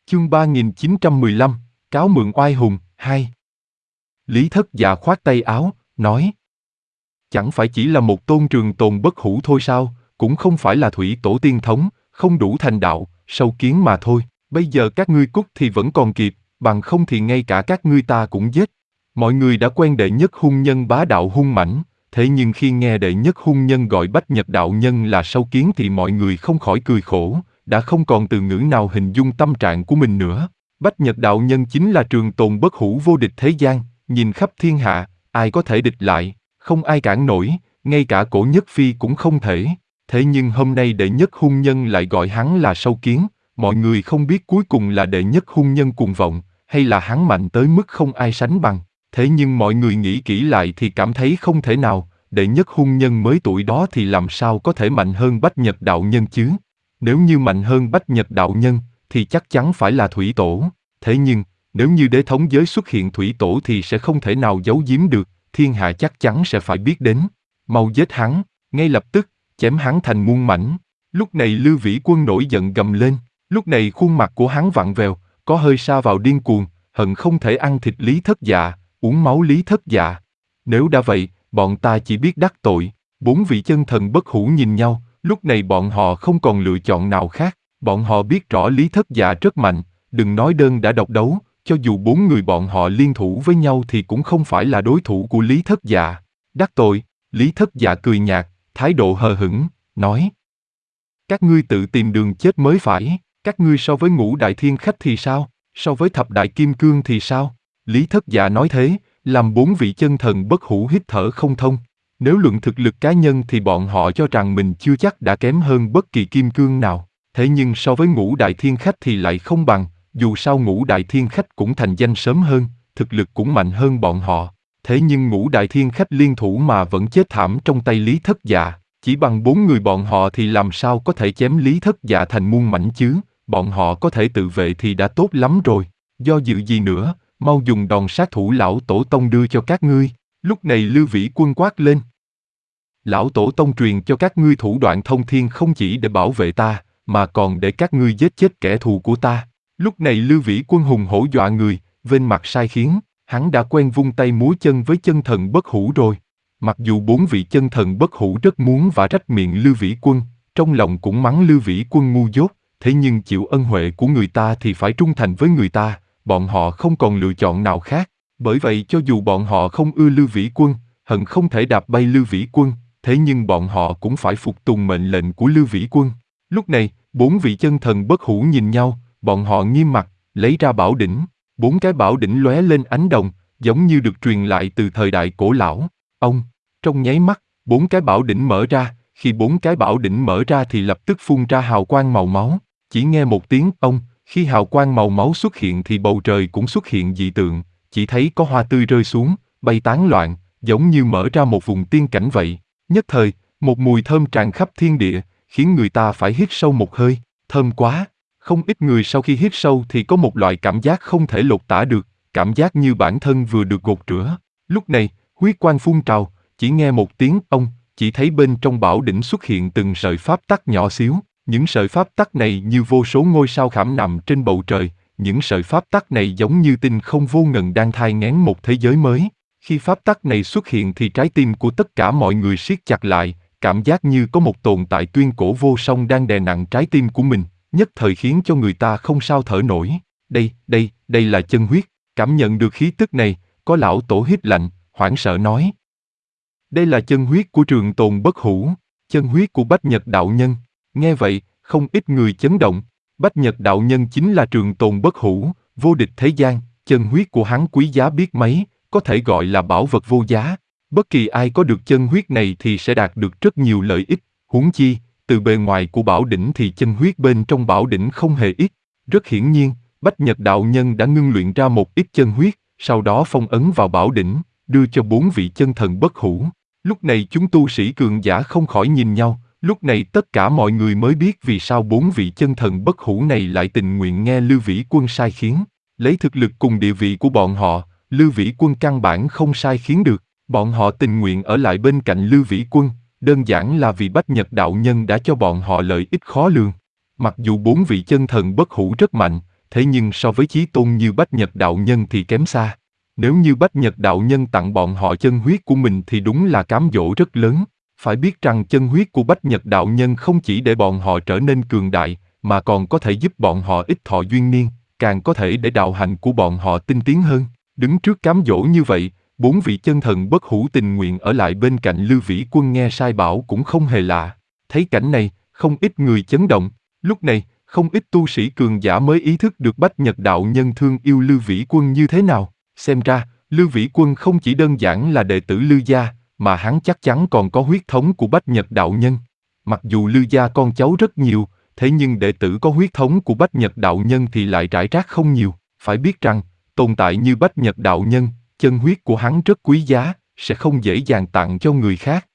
Chương 3915, cáo mượn oai hùng, 2. Lý Thất Dạ khoát tay áo, nói. Chẳng phải chỉ là một tôn trường tồn bất hủ thôi sao, cũng không phải là thủy tổ tiên thống, không đủ thành đạo, sâu kiến mà thôi. Bây giờ các ngươi cút thì vẫn còn kịp, bằng không thì ngay cả các ngươi ta cũng giết. Mọi người đã quen đệ nhất hung nhân bá đạo hung mãnh, thế nhưng khi nghe đệ nhất hung nhân gọi Bách Nhật đạo nhân là sâu kiến thì mọi người không khỏi cười khổ, đã không còn từ ngữ nào hình dung tâm trạng của mình nữa. Bách Nhật đạo nhân chính là trường tồn bất hủ vô địch thế gian, nhìn khắp thiên hạ, ai có thể địch lại, không ai cản nổi, ngay cả Cổ Nhất Phi cũng không thể. Thế nhưng hôm nay đệ nhất hung nhân lại gọi hắn là sâu kiến, mọi người không biết cuối cùng là đệ nhất hung nhân cuồng vọng, hay là hắn mạnh tới mức không ai sánh bằng. Thế nhưng mọi người nghĩ kỹ lại thì cảm thấy không thể nào, đệ nhất hung nhân mới tuổi đó thì làm sao có thể mạnh hơn Bách Nhật đạo nhân chứ? Nếu như mạnh hơn Bách Nhật đạo nhân, thì chắc chắn phải là thủy tổ. Thế nhưng, nếu như đế thống giới xuất hiện thủy tổ thì sẽ không thể nào giấu giếm được, thiên hạ chắc chắn sẽ phải biết đến. Mau giết hắn, ngay lập tức, chém hắn thành muôn mảnh. Lúc này Lưu Vĩ Quân nổi giận gầm lên, lúc này khuôn mặt của hắn vặn vẹo, có hơi sa vào điên cuồng, hận không thể ăn thịt Lý Thất Dạ, uống máu Lý Thất Dạ. Nếu đã vậy, bọn ta chỉ biết đắc tội. Bốn vị chân thần bất hủ nhìn nhau, lúc này bọn họ không còn lựa chọn nào khác. Bọn họ biết rõ Lý Thất Dạ rất mạnh, đừng nói đơn đã độc đấu, cho dù bốn người bọn họ liên thủ với nhau thì cũng không phải là đối thủ của Lý Thất Dạ. Đắc tội, Lý Thất Dạ cười nhạt, thái độ hờ hững, nói. Các ngươi tự tìm đường chết mới phải, các ngươi so với Ngũ Đại Thiên Khách thì sao, so với Thập Đại Kim Cương thì sao? Lý Thất Dạ nói thế, làm bốn vị chân thần bất hủ hít thở không thông. Nếu luận thực lực cá nhân thì bọn họ cho rằng mình chưa chắc đã kém hơn bất kỳ kim cương nào. Thế nhưng so với Ngũ Đại Thiên Khách thì lại không bằng, dù sao Ngũ Đại Thiên Khách cũng thành danh sớm hơn, thực lực cũng mạnh hơn bọn họ. Thế nhưng Ngũ Đại Thiên Khách liên thủ mà vẫn chết thảm trong tay Lý Thất Dạ. Chỉ bằng bốn người bọn họ thì làm sao có thể chém Lý Thất Dạ thành muôn mảnh chứ, bọn họ có thể tự vệ thì đã tốt lắm rồi. Do dự gì nữa, mau dùng đòn sát thủ lão tổ tông đưa cho các ngươi. Lúc này Lưu Vĩ Quân quát lên. Lão tổ tông truyền cho các ngươi thủ đoạn thông thiên không chỉ để bảo vệ ta, mà còn để các ngươi giết chết kẻ thù của ta. Lúc này Lưu Vĩ Quân hùng hổ dọa người, vênh mặt sai khiến, hắn đã quen vung tay múa chân với chân thần bất hủ rồi. Mặc dù bốn vị chân thần bất hủ rất muốn vả rách miệng Lưu Vĩ Quân, trong lòng cũng mắng Lưu Vĩ Quân ngu dốt, thế nhưng chịu ân huệ của người ta thì phải trung thành với người ta, bọn họ không còn lựa chọn nào khác. Bởi vậy cho dù bọn họ không ưa Lưu Vĩ Quân, hận không thể đạp bay Lưu Vĩ Quân, thế nhưng bọn họ cũng phải phục tùng mệnh lệnh của Lưu Vĩ Quân. Lúc này, bốn vị chân thần bất hủ nhìn nhau, bọn họ nghiêm mặt, lấy ra bảo đỉnh. Bốn cái bảo đỉnh lóe lên ánh đồng, giống như được truyền lại từ thời đại cổ lão. Ông, trong nháy mắt, bốn cái bảo đỉnh mở ra, khi bốn cái bảo đỉnh mở ra thì lập tức phun ra hào quang màu máu. Chỉ nghe một tiếng ông, khi hào quang màu máu xuất hiện thì bầu trời cũng xuất hiện dị tượng, chỉ thấy có hoa tươi rơi xuống, bay tán loạn, giống như mở ra một vùng tiên cảnh vậy. Nhất thời, một mùi thơm tràn khắp thiên địa, khiến người ta phải hít sâu một hơi, thơm quá. Không ít người sau khi hít sâu thì có một loại cảm giác không thể lột tả được, cảm giác như bản thân vừa được gột rửa. Lúc này, huyết quang phun trào, chỉ nghe một tiếng ông, chỉ thấy bên trong bảo đỉnh xuất hiện từng sợi pháp tắc nhỏ xíu. Những sợi pháp tắc này như vô số ngôi sao khảm nằm trên bầu trời, những sợi pháp tắc này giống như tinh không vô ngần đang thai nghén một thế giới mới. Khi pháp tắc này xuất hiện thì trái tim của tất cả mọi người siết chặt lại, cảm giác như có một tồn tại tuyên cổ vô song đang đè nặng trái tim của mình, nhất thời khiến cho người ta không sao thở nổi. Đây là chân huyết. Cảm nhận được khí tức này, có lão tổ hít lạnh, hoảng sợ nói. Đây là chân huyết của trường tồn bất hủ, chân huyết của Bách Nhật đạo nhân. Nghe vậy, không ít người chấn động. Bách Nhật đạo nhân chính là trường tồn bất hủ, vô địch thế gian, chân huyết của hắn quý giá biết mấy, có thể gọi là bảo vật vô giá. Bất kỳ ai có được chân huyết này thì sẽ đạt được rất nhiều lợi ích, huống chi, từ bề ngoài của bảo đỉnh thì chân huyết bên trong bảo đỉnh không hề ít. Rất hiển nhiên, Bách Nhật đạo nhân đã ngưng luyện ra một ít chân huyết, sau đó phong ấn vào bảo đỉnh, đưa cho bốn vị chân thần bất hủ. Lúc này chúng tu sĩ cường giả không khỏi nhìn nhau. Lúc này tất cả mọi người mới biết vì sao bốn vị chân thần bất hủ này lại tình nguyện nghe Lưu Vĩ Quân sai khiến. Lấy thực lực cùng địa vị của bọn họ, Lưu Vĩ Quân căn bản không sai khiến được. Bọn họ tình nguyện ở lại bên cạnh Lưu Vĩ Quân, đơn giản là vì Bách Nhật đạo nhân đã cho bọn họ lợi ích khó lường. Mặc dù bốn vị chân thần bất hủ rất mạnh, thế nhưng so với chí tôn như Bách Nhật đạo nhân thì kém xa. Nếu như Bách Nhật đạo nhân tặng bọn họ chân huyết của mình thì đúng là cám dỗ rất lớn. Phải biết rằng chân huyết của Bách Nhật đạo nhân không chỉ để bọn họ trở nên cường đại, mà còn có thể giúp bọn họ ít thọ duyên niên, càng có thể để đạo hạnh của bọn họ tinh tiến hơn. Đứng trước cám dỗ như vậy, 4 vị chân thần bất hủ tình nguyện ở lại bên cạnh Lưu Vĩ Quân nghe sai bảo cũng không hề lạ. Thấy cảnh này, không ít người chấn động. Lúc này, không ít tu sĩ cường giả mới ý thức được Bách Nhật đạo nhân thương yêu Lưu Vĩ Quân như thế nào. Xem ra, Lưu Vĩ Quân không chỉ đơn giản là đệ tử Lưu gia, mà hắn chắc chắn còn có huyết thống của Bách Nhật đạo nhân. Mặc dù Lưu gia con cháu rất nhiều, thế nhưng đệ tử có huyết thống của Bách Nhật đạo nhân thì lại rải rác không nhiều. Phải biết rằng, tồn tại như Bách Nhật đạo nhân, chân huyết của hắn rất quý giá, sẽ không dễ dàng tặng cho người khác.